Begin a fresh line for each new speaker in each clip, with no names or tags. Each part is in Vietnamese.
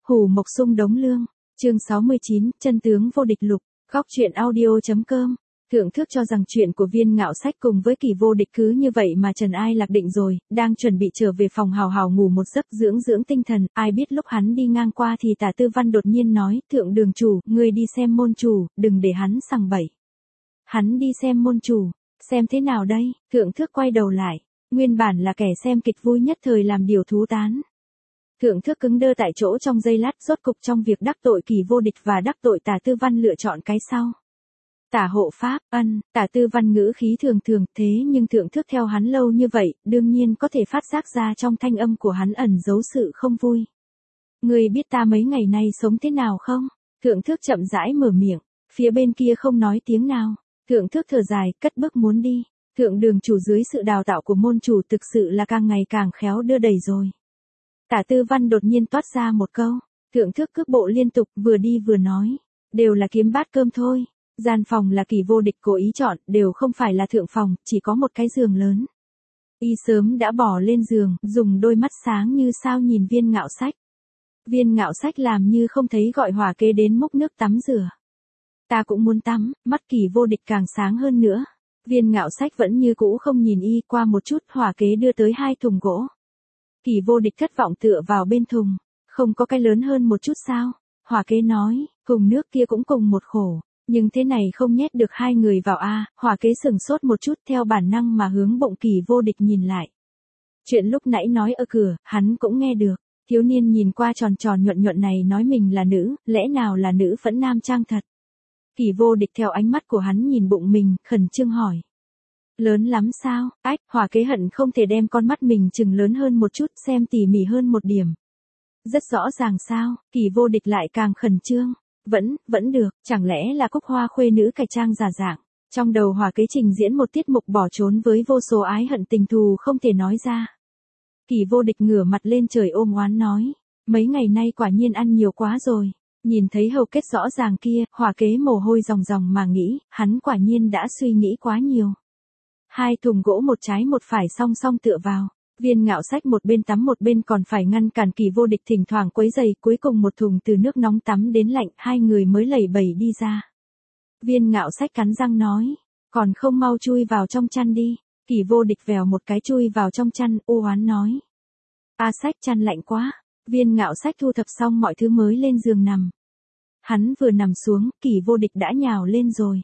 Hủ Mộc Sung Đống Lương, chương 69, chân tướng vô địch lục, góc truyện audio.com. Thượng Thước cho rằng chuyện của Viên Ngạo Sách cùng với Kỳ Vô Địch cứ như vậy mà Trần Ai Lạc định rồi, đang chuẩn bị trở về phòng hào hào ngủ một giấc dưỡng tinh thần, ai biết lúc hắn đi ngang qua thì Tả Tư Văn đột nhiên nói, Thượng đường chủ, ngươi đi xem môn chủ, đừng để hắn sằng bậy. Hắn đi xem môn chủ, xem thế nào đây? Thượng Thước quay đầu lại, nguyên bản là kẻ xem kịch vui nhất thời làm điều thú tán. Thượng Thước cứng đơ tại chỗ trong giây lát, rốt cục trong việc đắc tội Kỳ Vô Địch và đắc tội Tả Tư Văn lựa chọn cái sau. Tả hộ pháp, Tả Tư Văn ngữ khí thường thường, thế nhưng Thượng Thước theo hắn lâu như vậy, đương nhiên có thể phát giác ra trong thanh âm của hắn ẩn giấu sự không vui. Ngươi biết ta mấy ngày nay sống thế nào không? Thượng Thước chậm rãi mở miệng, phía bên kia không nói tiếng nào. Thượng Thước thở dài, cất bước muốn đi. Thượng đường chủ dưới sự đào tạo của môn chủ thực sự là càng ngày càng khéo đưa đẩy rồi. Tả Tư Văn đột nhiên toát ra một câu. Thượng Thước cước bộ liên tục, vừa đi vừa nói. Đều là kiếm bát cơm thôi. Gian phòng là Kỳ Vô Địch cố ý chọn, đều không phải là thượng phòng, chỉ có một cái giường lớn. Y sớm đã bỏ lên giường, dùng đôi mắt sáng như sao nhìn Viên Ngạo Sách. Viên Ngạo Sách làm như không thấy, gọi hỏa kế đến múc nước tắm rửa. Ta cũng muốn tắm, mắt Kỳ Vô Địch càng sáng hơn nữa. Viên Ngạo Sách vẫn như cũ không nhìn y, qua một chút hỏa kế đưa tới 2 thùng gỗ. Kỳ Vô Địch thất vọng tựa vào bên thùng, không có cái lớn hơn một chút sao? Hỏa kế nói, cùng nước kia cũng cùng một khổ, nhưng thế này không nhét được 2 người vào a. Hỏa kế sừng sốt một chút, theo bản năng mà hướng bụng Kỳ Vô Địch nhìn lại. Chuyện lúc nãy nói ở cửa, hắn cũng nghe được. Thiếu niên nhìn qua tròn tròn nhuận nhuận này nói mình là nữ, lẽ nào là nữ phẫn nam trang thật? Kỳ Vô Địch theo ánh mắt của hắn nhìn bụng mình, khẩn trương hỏi. Lớn lắm sao? Ách, hỏa kế hận không thể đem con mắt mình chừng lớn hơn một chút, xem tỉ mỉ hơn một điểm. Rất rõ ràng sao? Kỳ Vô Địch lại càng khẩn trương. Vẫn được, chẳng lẽ là Cúc Hoa khuê nữ cải trang giả dạng. Trong đầu hỏa kế trình diễn một tiết mục bỏ trốn với vô số ái hận tình thù không thể nói ra. Kỳ Vô Địch ngửa mặt lên trời ôm oán nói. Mấy ngày nay quả nhiên ăn nhiều quá rồi. Nhìn thấy hầu kết rõ ràng kia, hỏa kế mồ hôi ròng ròng mà nghĩ, hắn quả nhiên đã suy nghĩ quá nhiều. 2 thùng gỗ một trái một phải song song tựa vào. Viên Ngạo Sách một bên tắm một bên còn phải ngăn cản Kỳ Vô Địch thỉnh thoảng quấy giày, cuối cùng một thùng từ nước nóng tắm đến lạnh, 2 người mới lẩy bẩy đi ra. Viên Ngạo Sách cắn răng nói, còn không mau chui vào trong chăn đi. Kỳ Vô Địch vèo một cái chui vào trong chăn, ô oán nói. A Sách, chăn lạnh quá. Viên Ngạo Sách thu thập xong mọi thứ mới lên giường nằm. Hắn vừa nằm xuống, Kỳ Vô Địch đã nhào lên rồi.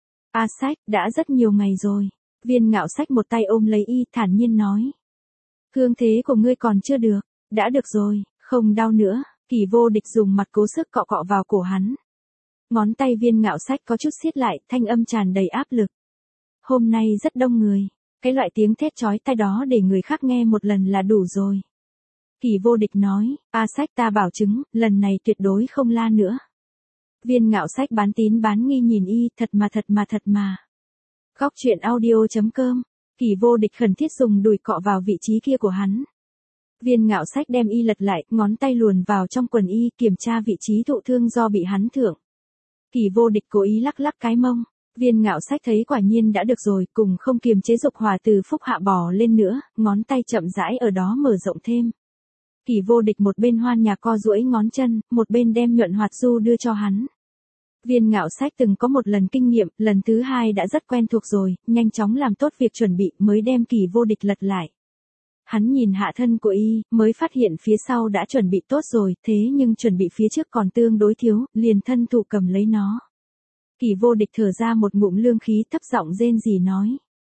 A Sách, đã rất nhiều ngày rồi. Viên Ngạo Sách một tay ôm lấy y, thản nhiên nói. Thương thế của ngươi còn chưa được, đã được rồi, không đau nữa. Kỳ Vô Địch dùng mặt cố sức cọ cọ vào cổ hắn. Ngón tay Viên Ngạo Sách có chút siết lại, thanh âm tràn đầy áp lực. Hôm nay rất đông người, cái loại tiếng thét chói tai đó để người khác nghe một lần là đủ rồi. Kỳ Vô Địch nói, A Sách, ta bảo chứng, lần này tuyệt đối không la nữa. Viên Ngạo Sách bán tín bán nghi nhìn y, thật mà. Góc truyện audio.com. Kỳ Vô Địch khẩn thiết dùng đùi cọ vào vị trí kia của hắn. Viên Ngạo Sách đem y lật lại, ngón tay luồn vào trong quần y, kiểm tra vị trí thụ thương do bị hắn thưởng. Kỳ Vô Địch cố ý lắc cái mông. Viên Ngạo Sách thấy quả nhiên đã được rồi, cùng không kiềm chế dục hỏa từ phúc hạ bò lên nữa, ngón tay chậm rãi ở đó mở rộng thêm. Kỳ Vô Địch một bên hoan nhạc co duỗi ngón chân, một bên đem nhuận hoạt du đưa cho hắn. Viên Ngạo Sách từng có một lần kinh nghiệm, lần thứ 2 đã rất quen thuộc rồi, nhanh chóng làm tốt việc chuẩn bị mới đem Kỳ Vô Địch lật lại. Hắn nhìn hạ thân của y, mới phát hiện phía sau đã chuẩn bị tốt rồi, thế nhưng chuẩn bị phía trước còn tương đối thiếu, liền thân thủ cầm lấy nó. Kỳ Vô Địch thở ra một ngụm lương khí, thấp giọng rên rỉ nói.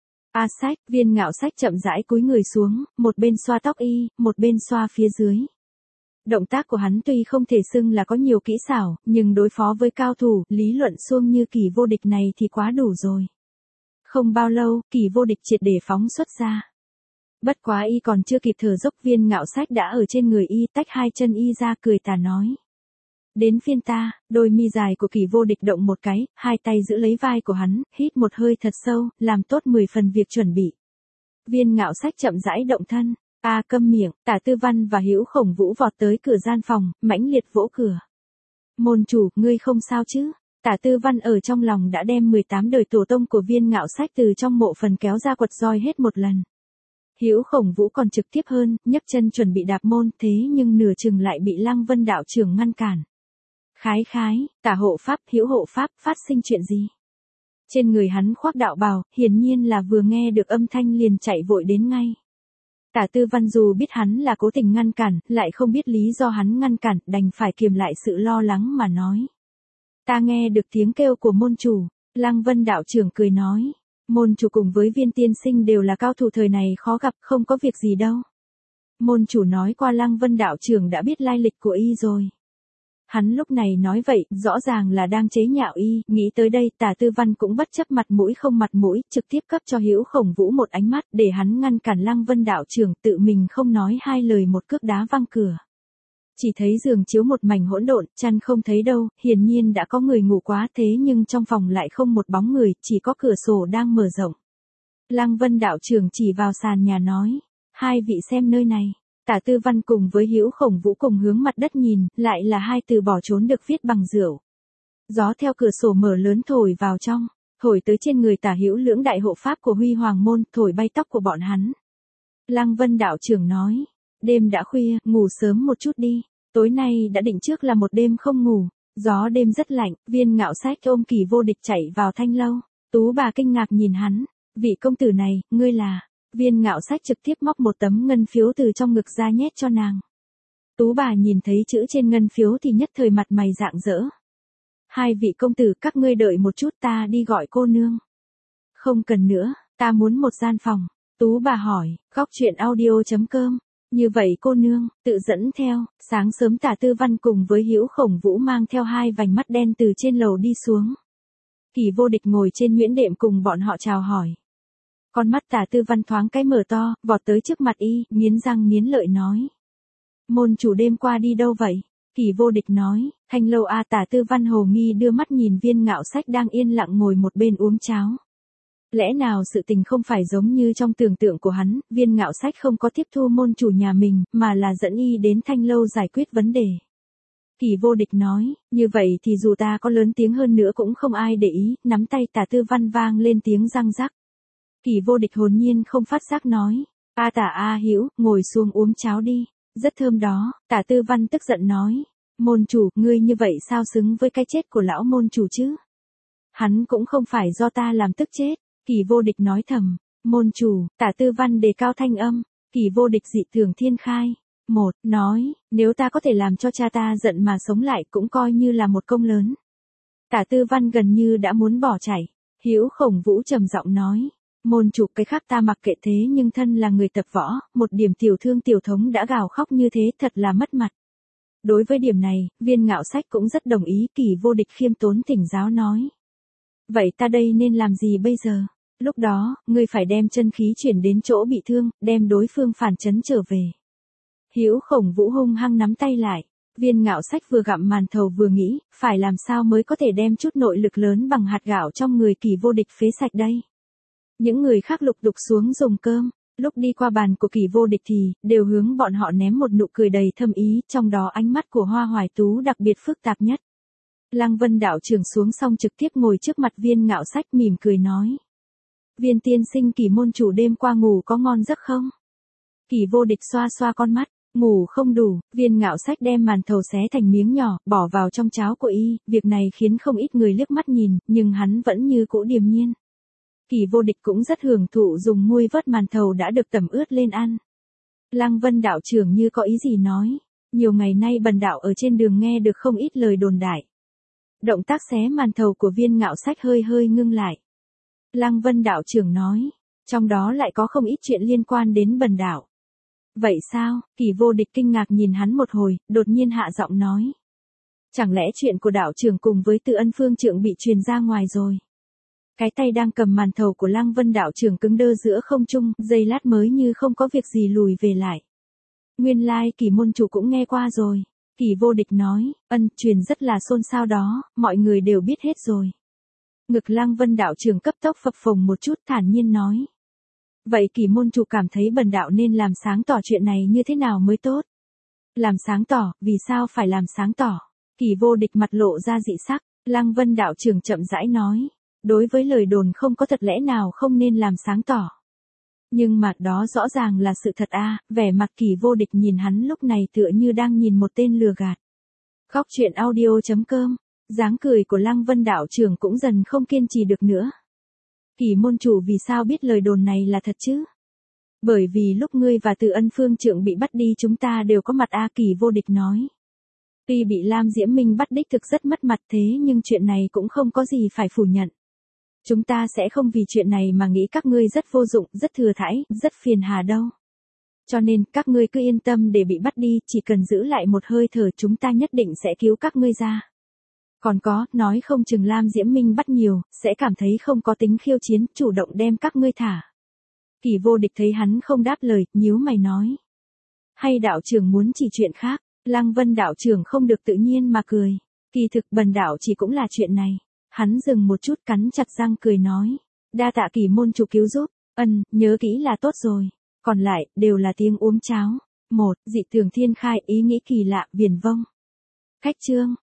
A Sách. Viên Ngạo Sách chậm rãi cúi người xuống, một bên xoa tóc y, một bên xoa phía dưới. Động tác của hắn tuy không thể xưng là có nhiều kỹ xảo, nhưng đối phó với cao thủ, lý luận suông như Kỳ Vô Địch này thì quá đủ rồi. Không bao lâu, Kỳ Vô Địch triệt để phóng xuất ra. Bất quá y còn chưa kịp thở dốc, Viên Ngạo Sách đã ở trên người y, tách 2 chân y ra, cười tà nói. Đến phiên ta. Đôi mi dài của Kỳ Vô Địch động một cái, 2 tay giữ lấy vai của hắn, hít một hơi thật sâu, làm tốt 10 phần việc chuẩn bị. Viên Ngạo Sách chậm rãi động thân. Câm miệng. Tả Tư Văn và Hữu Khổng Vũ vọt tới cửa gian phòng, mãnh liệt vỗ cửa. Môn chủ, ngươi không sao chứ? Tả Tư Văn ở trong lòng đã đem 18 đời tổ tông của Viên Ngạo Sách từ trong mộ phần kéo ra quật roi hết một lần. Hữu Khổng Vũ còn trực tiếp hơn, nhấc chân chuẩn bị đạp môn, thế nhưng nửa chừng lại bị Lăng Vân đạo trưởng ngăn cản. Khái, Tả hộ pháp, Hữu hộ pháp, phát sinh chuyện gì? Trên người hắn khoác đạo bào, hiển nhiên là vừa nghe được âm thanh liền chạy vội đến ngay. Tả Tư Văn dù biết hắn là cố tình ngăn cản, lại không biết lý do hắn ngăn cản, đành phải kiềm lại sự lo lắng mà nói. Ta nghe được tiếng kêu của môn chủ. Lăng Vân đạo trưởng cười nói. Môn chủ cùng với Viên tiên sinh đều là cao thủ thời này khó gặp, không có việc gì đâu. Môn chủ nói qua Lăng Vân đạo trưởng đã biết lai lịch của y rồi. Hắn lúc này nói vậy, rõ ràng là đang chế nhạo y, nghĩ tới đây Tả Tư Văn cũng bất chấp mặt mũi không mặt mũi, trực tiếp cấp cho Hữu Khổng Vũ một ánh mắt để hắn ngăn cản Lăng Vân đạo trưởng, tự mình không nói hai lời một cước đá văng cửa. Chỉ thấy giường chiếu một mảnh hỗn độn, chăn không thấy đâu, hiển nhiên đã có người ngủ quá, thế nhưng trong phòng lại không một bóng người, chỉ có cửa sổ đang mở rộng. Lăng Vân đạo trưởng chỉ vào sàn nhà nói, hai vị xem nơi này. Tả Tư Văn cùng với Hữu Khổng Vũ cùng hướng mặt đất nhìn, lại là hai từ bỏ trốn được viết bằng rượu. Gió theo cửa sổ mở lớn thổi vào trong, thổi tới trên người Tả Hữu lưỡng đại hộ pháp của Huy Hoàng môn, thổi bay tóc của bọn hắn. Lăng Vân đạo trưởng nói, đêm đã khuya, ngủ sớm một chút đi, tối nay đã định trước là một đêm không ngủ. Gió đêm rất lạnh, Viên Ngạo Sách ôm Kỳ Vô Địch chạy vào thanh lâu. Tú bà kinh ngạc nhìn hắn, vị công tử này, ngươi là... Viên Ngạo Sách trực tiếp móc một tấm ngân phiếu từ trong ngực ra nhét cho nàng. Tú bà nhìn thấy chữ trên ngân phiếu thì nhất thời mặt mày rạng rỡ. Hai vị công tử, các ngươi đợi một chút, ta đi gọi cô nương. Không cần nữa, ta muốn một gian phòng. Tú bà hỏi, góc truyện audio.com. Như vậy cô nương, tự dẫn theo. Sáng sớm Tả Tư Văn cùng với Hữu Khổng Vũ mang theo hai vành mắt đen từ trên lầu đi xuống. Kỳ Vô Địch ngồi trên nhuyễn đệm cùng bọn họ chào hỏi. Con mắt Tả Tư Văn thoáng cái mở to, vọt tới trước mặt y, nghiến răng nghiến lợi nói. Môn chủ đêm qua đi đâu vậy? Kỳ Vô Địch nói, thanh lâu a. Tả Tư Văn hồ nghi đưa mắt nhìn Viên Ngạo Sách đang yên lặng ngồi một bên uống cháo. Lẽ nào sự tình không phải giống như trong tưởng tượng của hắn, Viên Ngạo Sách không có tiếp thu môn chủ nhà mình, mà là dẫn y đến thanh lâu giải quyết vấn đề. Kỳ Vô Địch nói, như vậy thì dù ta có lớn tiếng hơn nữa cũng không ai để ý, nắm tay Tả Tư Văn vang lên tiếng răng rắc. Kỳ Vô Địch hồn nhiên không phát giác nói, a Tả a Hữu, ngồi xuống uống cháo đi, rất thơm đó. Tả Tư Văn tức giận nói, môn chủ, ngươi như vậy sao xứng với cái chết của lão môn chủ chứ? Hắn cũng không phải do ta làm tức chết. Kỳ Vô Địch nói thầm, môn chủ. Tả Tư Văn đề cao thanh âm, Kỳ Vô Địch dị thường thiên khai. Một, nói, nếu ta có thể làm cho cha ta giận mà sống lại cũng coi như là một công lớn. Tả Tư Văn gần như đã muốn bỏ chạy. Hữu Khổng Vũ trầm giọng nói, môn chủ, cái khác ta mặc kệ, thế nhưng thân là người tập võ, một điểm tiểu thương tiểu thống đã gào khóc như thế thật là mất mặt. Đối với điểm này, Viên Ngạo Sách cũng rất đồng ý. Kỳ Vô Địch khiêm tốn thỉnh giáo nói, vậy ta đây nên làm gì bây giờ? Lúc đó, ngươi phải đem chân khí chuyển đến chỗ bị thương, đem đối phương phản chấn trở về. Hữu Khổng Vũ hung hăng nắm tay lại. Viên Ngạo Sách vừa gặm màn thầu vừa nghĩ, phải làm sao mới có thể đem chút nội lực lớn bằng hạt gạo trong người Kỳ Vô Địch phế sạch đây. Những người khác lục đục xuống dùng cơm, lúc đi qua bàn của Kỳ Vô Địch thì, đều hướng bọn họ ném một nụ cười đầy thâm ý, trong đó ánh mắt của Hoa Hoài Tú đặc biệt phức tạp nhất. Lăng Vân đạo trưởng xuống xong trực tiếp ngồi trước mặt Viên Ngạo Sách mỉm cười nói. Viên tiên sinh, Kỳ môn chủ đêm qua ngủ có ngon giấc không? Kỳ Vô Địch xoa xoa con mắt, ngủ không đủ. Viên Ngạo Sách đem màn thầu xé thành miếng nhỏ, bỏ vào trong cháo của y, việc này khiến không ít người liếc mắt nhìn, nhưng hắn vẫn như cũ điềm nhiên. Kỳ Vô Địch cũng rất hưởng thụ dùng muôi vớt màn thầu đã được tẩm ướt lên ăn. Lăng Vân đạo trưởng như có ý gì nói, nhiều ngày nay bần đạo ở trên đường nghe được không ít lời đồn đại. Động tác xé màn thầu của Viên Ngạo Sách hơi hơi ngưng lại. Lăng Vân đạo trưởng nói, trong đó lại có không ít chuyện liên quan đến bần đạo. Vậy sao? Kỳ Vô Địch kinh ngạc nhìn hắn một hồi, đột nhiên hạ giọng nói. Chẳng lẽ chuyện của đạo trưởng cùng với Từ Ân Phương trưởng bị truyền ra ngoài rồi? Cái tay đang cầm màn thầu của Lăng Vân đạo trưởng cứng đơ giữa không trung, giây lát mới như không có việc gì lùi về lại. Nguyên lai Kỳ môn chủ cũng nghe qua rồi. Kỳ Vô Địch nói, truyền rất là xôn xao đó, mọi người đều biết hết rồi. Ngực Lăng Vân đạo trưởng cấp tốc phập phồng một chút, thản nhiên nói. Vậy Kỳ môn chủ cảm thấy bần đạo nên làm sáng tỏ chuyện này như thế nào mới tốt? Làm sáng tỏ, vì sao phải làm sáng tỏ? Kỳ Vô Địch mặt lộ ra dị sắc. Lăng Vân đạo trưởng chậm rãi nói, đối với lời đồn không có thật lẽ nào không nên làm sáng tỏ. Nhưng mà đó rõ ràng là sự thật a, vẻ mặt Kỳ Vô Địch nhìn hắn lúc này tựa như đang nhìn một tên lừa gạt. Khóc chuyện audio.com, dáng cười của Lăng Vân đạo trưởng cũng dần không kiên trì được nữa. Kỳ môn chủ vì sao biết lời đồn này là thật chứ? Bởi vì lúc ngươi và Từ Ân Phương Trượng bị bắt đi chúng ta đều có mặt a, Kỳ Vô Địch nói. Tuy bị Lam Diễm Minh bắt đích thực rất mất mặt thế nhưng chuyện này cũng không có gì phải phủ nhận. Chúng ta sẽ không vì chuyện này mà nghĩ các ngươi rất vô dụng, rất thừa thãi, rất phiền hà đâu. Cho nên các ngươi cứ yên tâm để bị bắt đi, chỉ cần giữ lại một hơi thở chúng ta nhất định sẽ cứu các ngươi ra. Còn có, nói không chừng Lam Diễm Minh bắt nhiều, sẽ cảm thấy không có tính khiêu chiến, chủ động đem các ngươi thả. Kỳ Vô Địch thấy hắn không đáp lời, nhíu mày nói. Hay đạo trưởng muốn chỉ chuyện khác? Lăng Vân đạo trưởng không được tự nhiên mà cười. Kỳ thực bần đạo chỉ cũng là chuyện này. Hắn dừng một chút cắn chặt răng cười nói. Đa tạ Kỳ môn chủ cứu giúp, nhớ kỹ là tốt rồi. Còn lại, đều là tiếng uống cháo. 1. Dị tưởng thiên khai ý nghĩ kỳ lạ, viển vông. Khách chương.